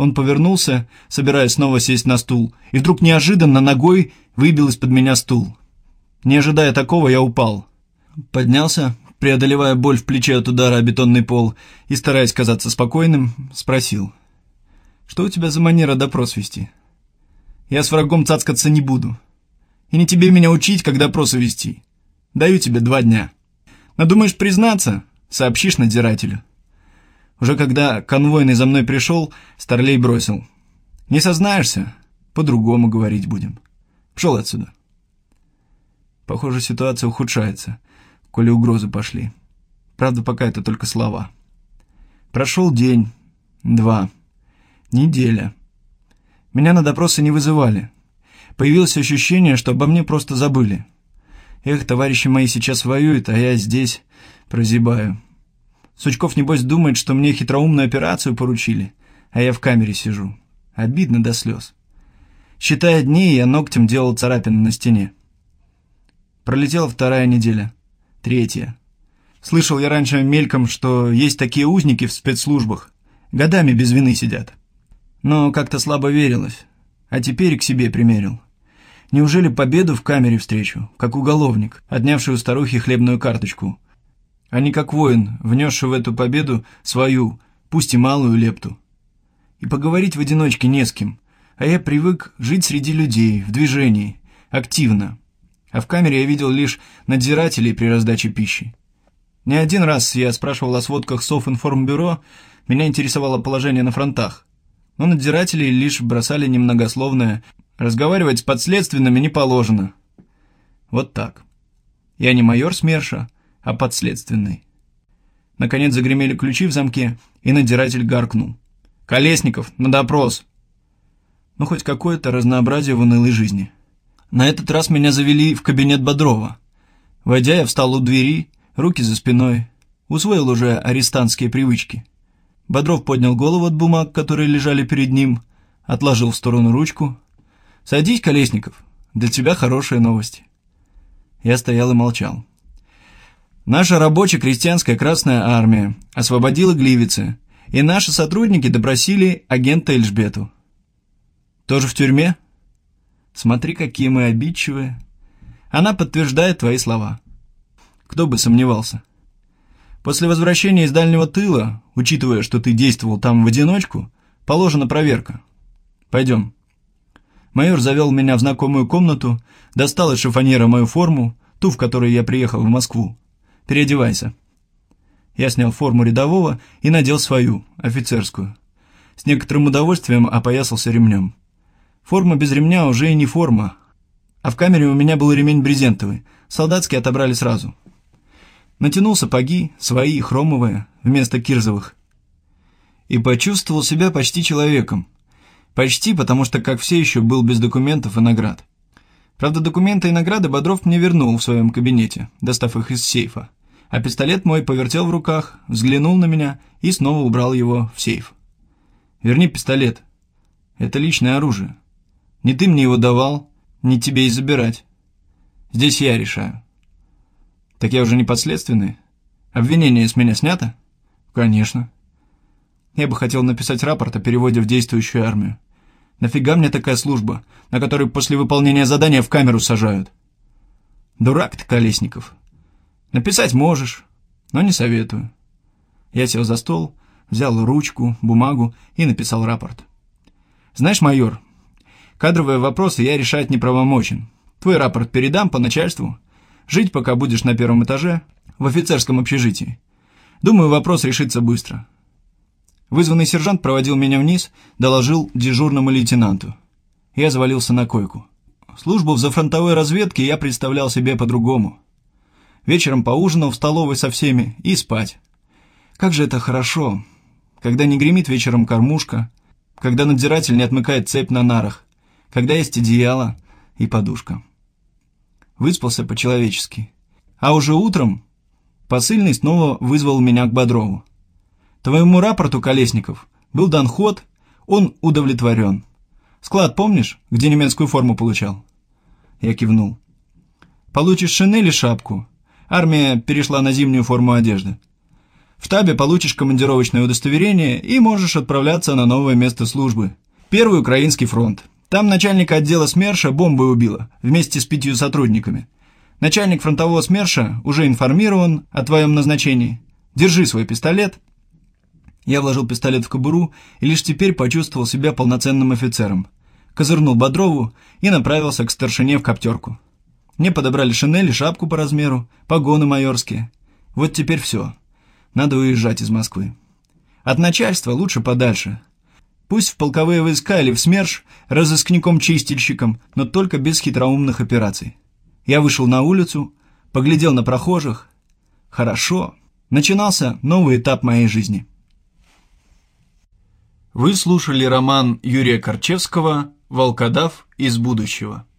Он повернулся, собираясь снова сесть на стул, и вдруг неожиданно ногой выбил из-под меня стул. Не ожидая такого, я упал. Поднялся, преодолевая боль в плече от удара о бетонный пол, и, стараясь казаться спокойным, спросил: «Что у тебя за манера допрос вести? Я с врагом цацкаться не буду. И не тебе меня учить, как допросы вести. Даю тебе 2 дня. Надумаешь признаться, сообщишь надзирателю». Уже когда конвойный за мной пришел, Старлей бросил: «Не сознаешься? По-другому говорить будем. Пшел отсюда». Похоже, ситуация ухудшается, коли угрозы пошли. Правда, пока это только слова. Прошел день, 2, неделя. Меня на допросы не вызывали. Появилось ощущение, что обо мне просто забыли. Эх, товарищи мои сейчас воюют, а я здесь прозябаю. Сучков, небось, думает, что мне хитроумную операцию поручили, а я в камере сижу. Обидно до слез. Считая дни, я ногтем делал царапины на стене. Пролетела 2 неделя, 3. Слышал я раньше мельком, что есть такие узники в спецслужбах, годами без вины сидят. Но как-то слабо верилось, а теперь к себе примерил. Неужели победу в камере встречу, как уголовник, отнявший у старухи хлебную карточку, а не как воин, внесший в эту победу свою, пусть и малую лепту? И поговорить в одиночке не с кем, а я привык жить среди людей, в движении, активно. А в камере я видел лишь надзирателей при раздаче пищи. Не один раз я спрашивал о сводках Совинформбюро, меня интересовало положение на фронтах. Но надзиратели лишь бросали немногословное: «Разговаривать с подследственными не положено». Вот так. Я не майор СМЕРШа, а подследственный. Наконец загремели ключи в замке, и надзиратель гаркнул: «Колесников, на допрос!» Ну, хоть какое-то разнообразие в унылой жизни. На этот раз меня завели в кабинет Бодрова. Войдя, я встал у двери, руки за спиной. Усвоил уже арестантские привычки. Бодров поднял голову от бумаг, которые лежали перед ним, отложил в сторону ручку. «Садись, Колесников, для тебя хорошие новости». Я стоял и молчал. Наша рабоче-крестьянская Красная Армия освободила Гливицы, и наши сотрудники допросили агента Эльжбету. Тоже в тюрьме? Смотри, какие мы обидчивые. Она подтверждает твои слова. Кто бы сомневался. После возвращения из дальнего тыла, учитывая, что ты действовал там в одиночку, положена проверка. Пойдем. Майор завел меня в знакомую комнату, достал из шифоньера мою форму, ту, в которой я приехал в Москву. Переодевайся. Я снял форму рядового и надел свою, офицерскую. С некоторым удовольствием опоясался ремнем. Форма без ремня уже и не форма. А в камере у меня был ремень брезентовый, солдатский отобрали сразу. Натянул сапоги, свои, хромовые, вместо кирзовых. И почувствовал себя почти человеком. Почти, потому что, как все, еще был без документов и наград. Правда, документы и награды Бодров мне вернул в своем кабинете, достав их из сейфа. А пистолет мой повертел в руках, взглянул на меня и снова убрал его в сейф. «Верни пистолет. Это личное оружие. Не ты мне его давал, не тебе и забирать. Здесь я решаю». «Так я уже не подследственный? Обвинение с меня снято?» «Конечно. Я бы хотел написать рапорт о переводе в действующую армию. Нафига мне такая служба, на которой после выполнения задания в камеру сажают?» «Дурак ты, Колесников. Написать можешь, но не советую». Я сел за стол, взял ручку, бумагу и написал рапорт. «Знаешь, майор, кадровые вопросы я решать неправомочен. Твой рапорт передам по начальству. Жить пока будешь на 1-м этаже, в офицерском общежитии. Думаю, вопрос решится быстро». Вызванный сержант проводил меня вниз, доложил дежурному лейтенанту. Я завалился на койку. Службу в зафронтовой разведке я представлял себе по-другому. Вечером поужинал в столовой со всеми и спать. Как же это хорошо, когда не гремит вечером кормушка, когда надзиратель не отмыкает цепь на нарах, когда есть одеяло и подушка. Выспался по-человечески. А уже утром посыльный снова вызвал меня к Бодрову. «Твоему рапорту, Колесников, был дан ход, он удовлетворен. Склад помнишь, где немецкую форму получал?» Я кивнул. «Получишь шинель и шапку. Армия перешла на зимнюю форму одежды. В штабе получишь командировочное удостоверение и можешь отправляться на новое место службы. Первый Украинский фронт. Там начальника отдела СМЕРШа бомбой убило, вместе с 5 сотрудниками. Начальник фронтового СМЕРШа уже информирован о твоем назначении. Держи свой пистолет. Я вложил пистолет в кобуру и лишь теперь почувствовал себя полноценным офицером. Козырнул Бодрову и направился к старшине в коптерку. Мне подобрали шинель и шапку по размеру, погоны майорские. Вот теперь все. Надо уезжать из Москвы. От начальства лучше подальше. Пусть в полковые войска или в СМЕРШ разыскником-чистильщиком, но только без хитроумных операций. Я вышел на улицу, поглядел на прохожих. Хорошо. Начинался новый этап моей жизни. Вы слушали роман Юрия Корчевского «Волкодав из будущего».